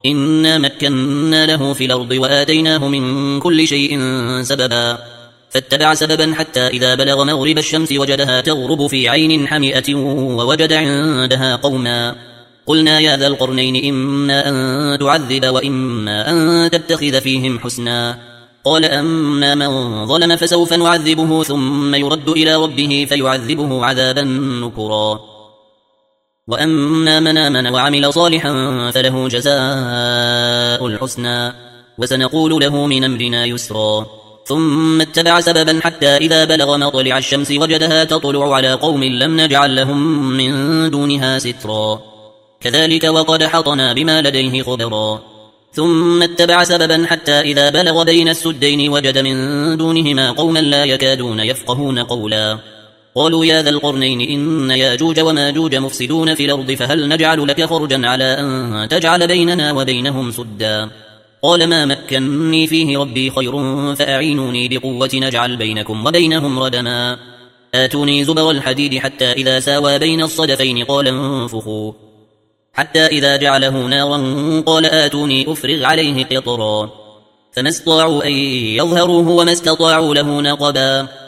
إنا مكنا له في الأرض وآتيناه من كل شيء سببا فاتبع سببا حتى إذا بلغ مغرب الشمس وجدها تغرب في عين حمئة ووجد عندها قوما قلنا يا ذا القرنين إما أن تعذب وإما أن تتخذ فيهم حسنا قال أما من ظلم فسوف نعذبه ثم يرد إلى ربه فيعذبه عذابا نكرا وأما من آمن وعمل صالحا فله جزاء الحسنى وسنقول له من أمرنا يسرا ثم اتبع سببا حتى إذا بلغ مطلع الشمس وجدها تطلع على قوم لم نجعل لهم من دونها سترا كذلك وقد حطنا بما لديه خبرا ثم اتبع سببا حتى إذا بلغ بين السدين وجد من دونهما قوما لا يكادون يفقهون قولا قالوا يا ذا القرنين إن ياجوج وماجوج مفسدون في الأرض فهل نجعل لك خرجا على أن تجعل بيننا وبينهم سدا قال ما مكنني فيه ربي خير فأعينوني بقوة نجعل بينكم وبينهم ردما آتوني زبر الحديد حتى إذا ساوى بين الصدفين قال انفخوا حتى إذا جعله نارا قال آتوني أفرغ عليه قطرا فما استطاعوا أن يظهروه وما استطاعوا له نقبا